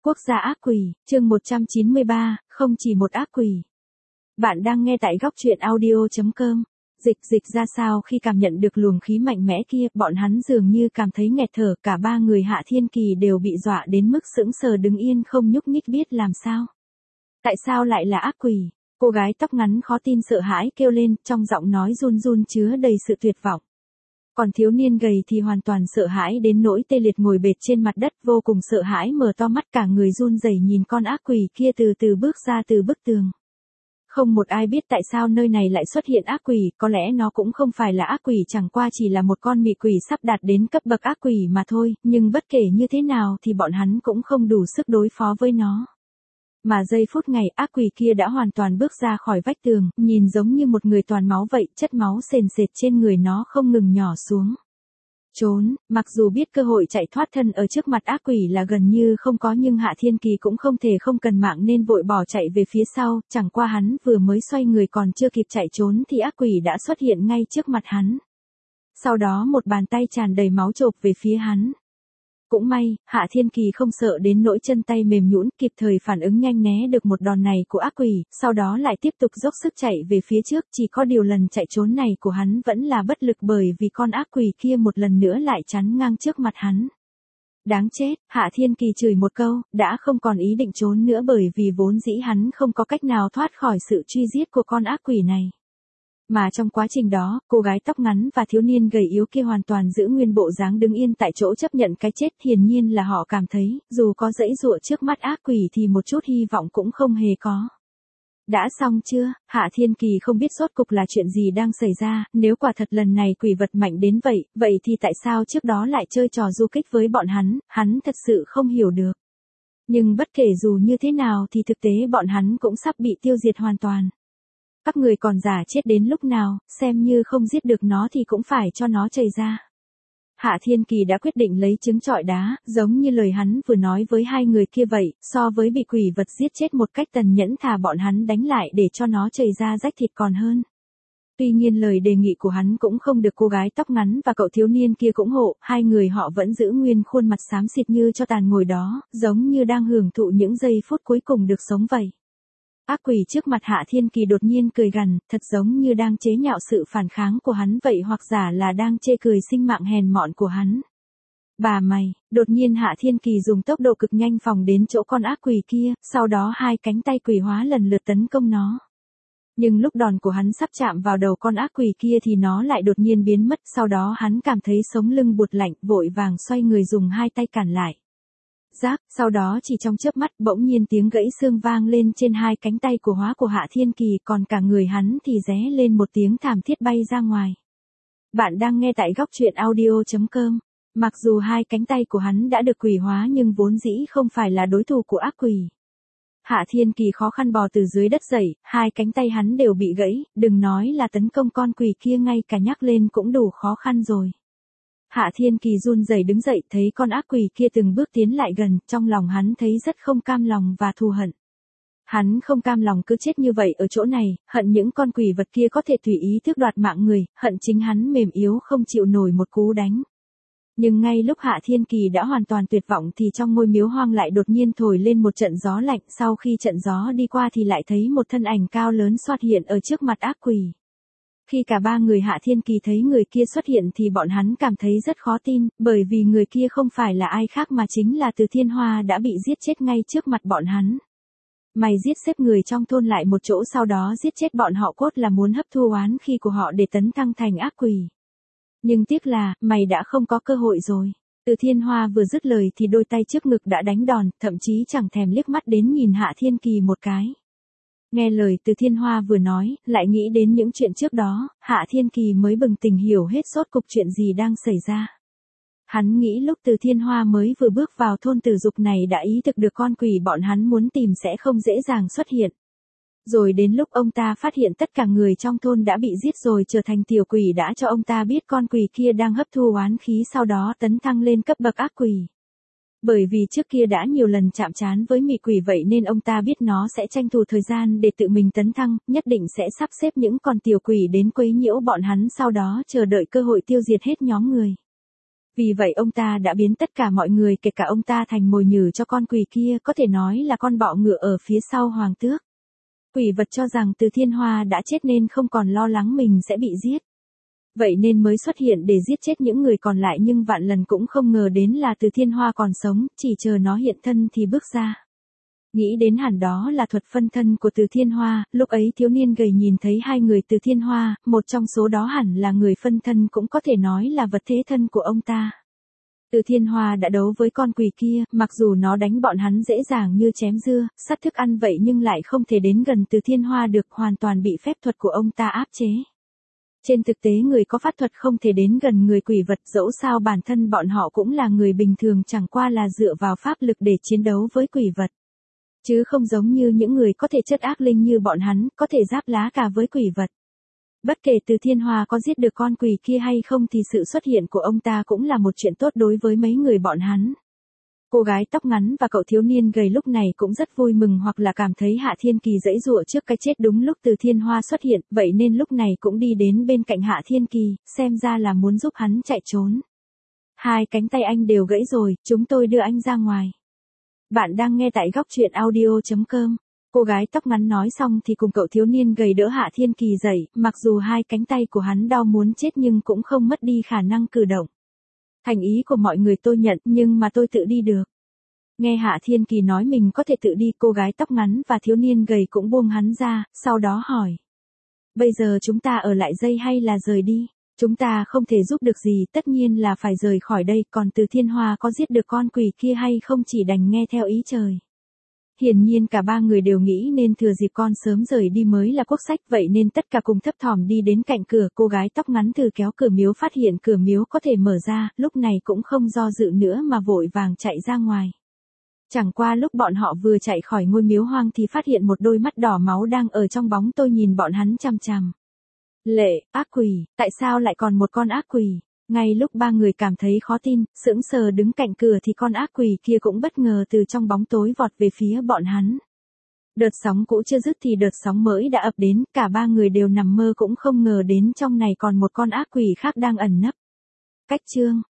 Quốc gia ác quỷ, chương 193, không chỉ một ác quỷ. Bạn đang nghe tại góc truyện audio.com. Dịch ra sao khi cảm nhận được luồng khí mạnh mẽ kia, bọn hắn dường như cảm thấy nghẹt thở, cả ba người Hạ Thiên Kỳ đều bị dọa đến mức sững sờ đứng yên không nhúc nhích biết làm sao. Tại sao lại là ác quỷ? Cô gái tóc ngắn khó tin sợ hãi kêu lên, trong giọng nói run run chứa đầy sự tuyệt vọng. Còn thiếu niên gầy thì hoàn toàn sợ hãi đến nỗi tê liệt ngồi bệt trên mặt đất, vô cùng sợ hãi mở to mắt cả người run rẩy nhìn con ác quỷ kia từ từ bước ra từ bức tường. Không một ai biết tại sao nơi này lại xuất hiện ác quỷ, có lẽ nó cũng không phải là ác quỷ, chẳng qua chỉ là một con mị quỷ sắp đạt đến cấp bậc ác quỷ mà thôi, nhưng bất kể như thế nào thì bọn hắn cũng không đủ sức đối phó với nó. Mà giây phút này ác quỷ kia đã hoàn toàn bước ra khỏi vách tường, nhìn giống như một người toàn máu vậy, chất máu sền sệt trên người nó không ngừng nhỏ xuống. Trốn, mặc dù biết cơ hội chạy thoát thân ở trước mặt ác quỷ là gần như không có nhưng Hạ Thiên Kỳ cũng không thể không cần mạng nên vội bỏ chạy về phía sau, chẳng qua hắn vừa mới xoay người còn chưa kịp chạy trốn thì ác quỷ đã xuất hiện ngay trước mặt hắn. Sau đó một bàn tay tràn đầy máu chộp về phía hắn. Cũng may, Hạ Thiên Kỳ không sợ đến nỗi chân tay mềm nhũn, kịp thời phản ứng nhanh né được một đòn này của ác quỷ, sau đó lại tiếp tục dốc sức chạy về phía trước, chỉ có điều lần chạy trốn này của hắn vẫn là bất lực bởi vì con ác quỷ kia một lần nữa lại chắn ngang trước mặt hắn. Đáng chết, Hạ Thiên Kỳ chửi một câu, đã không còn ý định trốn nữa bởi vì vốn dĩ hắn không có cách nào thoát khỏi sự truy giết của con ác quỷ này. Mà trong quá trình đó, cô gái tóc ngắn và thiếu niên gầy yếu kia hoàn toàn giữ nguyên bộ dáng đứng yên tại chỗ chấp nhận cái chết, hiển nhiên là họ cảm thấy, dù có giãy giụa trước mắt ác quỷ thì một chút hy vọng cũng không hề có. Đã xong chưa? Hạ Thiên Kỳ không biết rốt cục là chuyện gì đang xảy ra, nếu quả thật lần này quỷ vật mạnh đến vậy thì tại sao trước đó lại chơi trò du kích với bọn hắn thật sự không hiểu được. Nhưng bất kể dù như thế nào thì thực tế bọn hắn cũng sắp bị tiêu diệt hoàn toàn. Các người còn giả chết đến lúc nào, xem như không giết được nó thì cũng phải cho nó chảy ra. Hạ Thiên Kỳ đã quyết định lấy trứng trọi đá, giống như lời hắn vừa nói với hai người kia vậy, so với bị quỷ vật giết chết một cách tàn nhẫn thà bọn hắn đánh lại để cho nó chảy ra rách thịt còn hơn. Tuy nhiên lời đề nghị của hắn cũng không được cô gái tóc ngắn và cậu thiếu niên kia ủng hộ, hai người họ vẫn giữ nguyên khuôn mặt xám xịt như cho tàn ngồi đó, giống như đang hưởng thụ những giây phút cuối cùng được sống vậy. Ác quỷ trước mặt Hạ Thiên Kỳ đột nhiên cười gằn, thật giống như đang chế nhạo sự phản kháng của hắn vậy hoặc giả là đang chê cười sinh mạng hèn mọn của hắn. Bà mày, đột nhiên Hạ Thiên Kỳ dùng tốc độ cực nhanh phóng đến chỗ con ác quỷ kia, sau đó hai cánh tay quỷ hóa lần lượt tấn công nó. Nhưng lúc đòn của hắn sắp chạm vào đầu con ác quỷ kia thì nó lại đột nhiên biến mất, sau đó hắn cảm thấy sống lưng buột lạnh, vội vàng xoay người dùng hai tay cản lại. Giáp, sau đó chỉ trong chớp mắt bỗng nhiên tiếng gãy xương vang lên trên hai cánh tay của Hạ Thiên Kỳ, còn cả người hắn thì ré lên một tiếng thảm thiết bay ra ngoài. Bạn đang nghe tại góc truyện audio.com. Mặc dù hai cánh tay của hắn đã được quỷ hóa nhưng vốn dĩ không phải là đối thủ của ác quỷ. Hạ Thiên Kỳ khó khăn bò từ dưới đất dậy, hai cánh tay hắn đều bị gãy, đừng nói là tấn công con quỷ kia, ngay cả nhắc lên cũng đủ khó khăn rồi. Hạ Thiên Kỳ run rẩy đứng dậy, thấy con ác quỷ kia từng bước tiến lại gần, trong lòng hắn thấy rất không cam lòng và thù hận. Hắn không cam lòng cứ chết như vậy ở chỗ này, hận những con quỷ vật kia có thể tùy ý tước đoạt mạng người, hận chính hắn mềm yếu không chịu nổi một cú đánh. Nhưng ngay lúc Hạ Thiên Kỳ đã hoàn toàn tuyệt vọng thì trong ngôi miếu hoang lại đột nhiên thổi lên một trận gió lạnh, sau khi trận gió đi qua thì lại thấy một thân ảnh cao lớn xuất hiện ở trước mặt ác quỷ. Khi cả ba người Hạ Thiên Kỳ thấy người kia xuất hiện thì bọn hắn cảm thấy rất khó tin, bởi vì người kia không phải là ai khác mà chính là Từ Thiên Hoa đã bị giết chết ngay trước mặt bọn hắn. Mày giết xếp người trong thôn lại một chỗ sau đó giết chết bọn họ cốt là muốn hấp thu oán khí của họ để tấn thăng thành ác quỷ. Nhưng tiếc là, mày đã không có cơ hội rồi. Từ Thiên Hoa vừa dứt lời thì đôi tay trước ngực đã đánh đòn, thậm chí chẳng thèm liếc mắt đến nhìn Hạ Thiên Kỳ một cái. Nghe lời Từ Thiên Hoa vừa nói, lại nghĩ đến những chuyện trước đó, Hạ Thiên Kỳ mới bừng tỉnh hiểu hết rốt cục chuyện gì đang xảy ra. Hắn nghĩ lúc Từ Thiên Hoa mới vừa bước vào thôn Tử Dục này đã ý thức được con quỷ bọn hắn muốn tìm sẽ không dễ dàng xuất hiện. Rồi đến lúc ông ta phát hiện tất cả người trong thôn đã bị giết rồi trở thành tiểu quỷ đã cho ông ta biết con quỷ kia đang hấp thu oán khí sau đó tấn thăng lên cấp bậc ác quỷ. Bởi vì trước kia đã nhiều lần chạm trán với mị quỷ vậy nên ông ta biết nó sẽ tranh thủ thời gian để tự mình tấn thăng, nhất định sẽ sắp xếp những con tiểu quỷ đến quấy nhiễu bọn hắn sau đó chờ đợi cơ hội tiêu diệt hết nhóm người. Vì vậy ông ta đã biến tất cả mọi người kể cả ông ta thành mồi nhử cho con quỷ kia, có thể nói là con bọ ngựa ở phía sau hoàng tước. Quỷ vật cho rằng Từ Thiên Hoa đã chết nên không còn lo lắng mình sẽ bị giết. Vậy nên mới xuất hiện để giết chết những người còn lại, nhưng vạn lần cũng không ngờ đến là Từ Thiên Hoa còn sống, chỉ chờ nó hiện thân thì bước ra. Nghĩ đến hẳn đó là thuật phân thân của Từ Thiên Hoa, lúc ấy thiếu niên gầy nhìn thấy hai người Từ Thiên Hoa, một trong số đó hẳn là người phân thân, cũng có thể nói là vật thế thân của ông ta. Từ Thiên Hoa đã đấu với con quỷ kia, mặc dù nó đánh bọn hắn dễ dàng như chém dưa, sắt thức ăn vậy nhưng lại không thể đến gần Từ Thiên Hoa được, hoàn toàn bị phép thuật của ông ta áp chế. Trên thực tế người có pháp thuật không thể đến gần người quỷ vật, dẫu sao bản thân bọn họ cũng là người bình thường, chẳng qua là dựa vào pháp lực để chiến đấu với quỷ vật. Chứ không giống như những người có thể chất ác linh như bọn hắn, có thể giáp lá cả với quỷ vật. Bất kể Từ Thiên Hoa có giết được con quỷ kia hay không thì sự xuất hiện của ông ta cũng là một chuyện tốt đối với mấy người bọn hắn. Cô gái tóc ngắn và cậu thiếu niên gầy lúc này cũng rất vui mừng, hoặc là cảm thấy Hạ Thiên Kỳ giãy giụa trước cái chết đúng lúc Từ Thiên Hoa xuất hiện, vậy nên lúc này cũng đi đến bên cạnh Hạ Thiên Kỳ, xem ra là muốn giúp hắn chạy trốn. Hai cánh tay anh đều gãy rồi, chúng tôi đưa anh ra ngoài. Bạn đang nghe tại góc truyện audio.com. Cô gái tóc ngắn nói xong thì cùng cậu thiếu niên gầy đỡ Hạ Thiên Kỳ dậy, mặc dù hai cánh tay của hắn đau muốn chết nhưng cũng không mất đi khả năng cử động. Thành ý của mọi người tôi nhận, nhưng mà tôi tự đi được. Nghe Hạ Thiên Kỳ nói mình có thể tự đi, cô gái tóc ngắn và thiếu niên gầy cũng buông hắn ra, sau đó hỏi. Bây giờ chúng ta ở lại dây hay là rời đi? Chúng ta không thể giúp được gì, tất nhiên là phải rời khỏi đây, còn Từ Thiên Hoa có giết được con quỷ kia hay không chỉ đành nghe theo ý trời. Hiển nhiên cả ba người đều nghĩ nên thừa dịp con sớm rời đi mới là quốc sách, vậy nên tất cả cùng thấp thỏm đi đến cạnh cửa, cô gái tóc ngắn thử kéo cửa miếu, phát hiện cửa miếu có thể mở ra, lúc này cũng không do dự nữa mà vội vàng chạy ra ngoài. Chẳng qua lúc bọn họ vừa chạy khỏi ngôi miếu hoang thì phát hiện một đôi mắt đỏ máu đang ở trong bóng tôi nhìn bọn hắn chằm chằm. Lệ, ác quỷ, tại sao lại còn một con ác quỷ? Ngay lúc ba người cảm thấy khó tin, sững sờ đứng cạnh cửa thì con ác quỷ kia cũng bất ngờ từ trong bóng tối vọt về phía bọn hắn. Đợt sóng cũ chưa dứt thì đợt sóng mới đã ập đến, cả ba người đều nằm mơ cũng không ngờ đến trong này còn một con ác quỷ khác đang ẩn nấp. Cách chương